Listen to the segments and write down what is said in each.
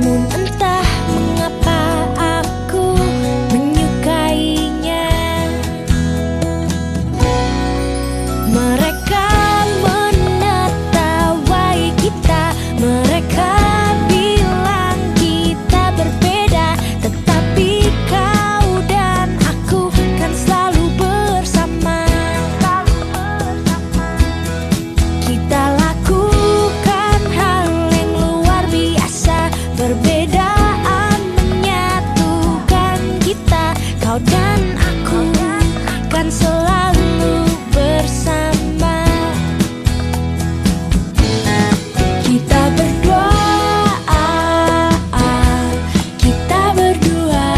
namun entah mengapa aku menyukainya. Mereka menertawai kita, mereka bilang kita berbeda, tetapi kau dan aku kan selalu bersama. Kita lakukan hal yang luar biasa, perbedaan menyatukan kita. Kau dan aku kan selalu bersama. Kita berdua, kita berdua,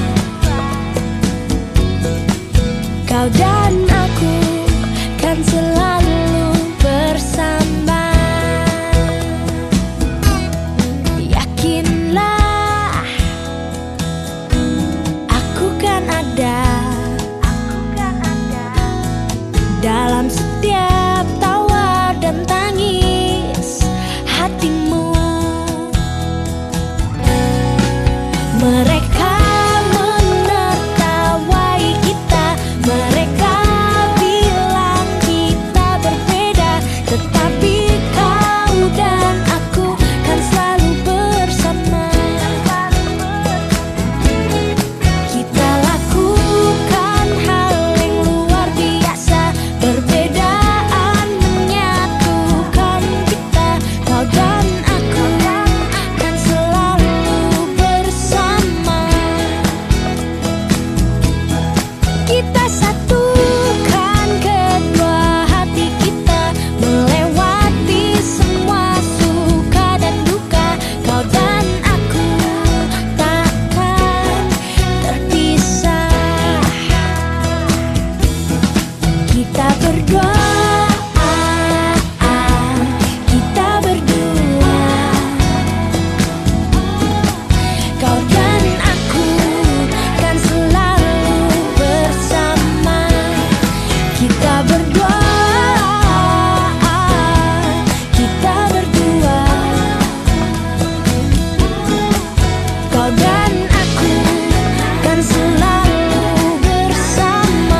kau dan aku kan selalu bersama. Yakinlah, aku kan ada dalam setiap tawa dan tangis hatimu. Mereka menertawai kita, mereka bilang kita berbeda, tetapi kau dan aku kan selalu bersama. Kita lakukan hal yang luar biasa, perbedaan menyatukan kita. Kau dan aku kan selalu bersama. Kita satukan kedua hati kita, melewati semua suka dan duka. Kau dan aku takkan terpisah. Kita berdua, kita berdua, kau dan aku kan selalu bersama. Kita berdua, kita berdua, kau dan aku kan selalu bersama.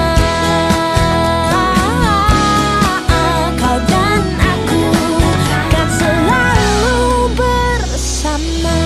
Kau dan aku kan selalu bersama.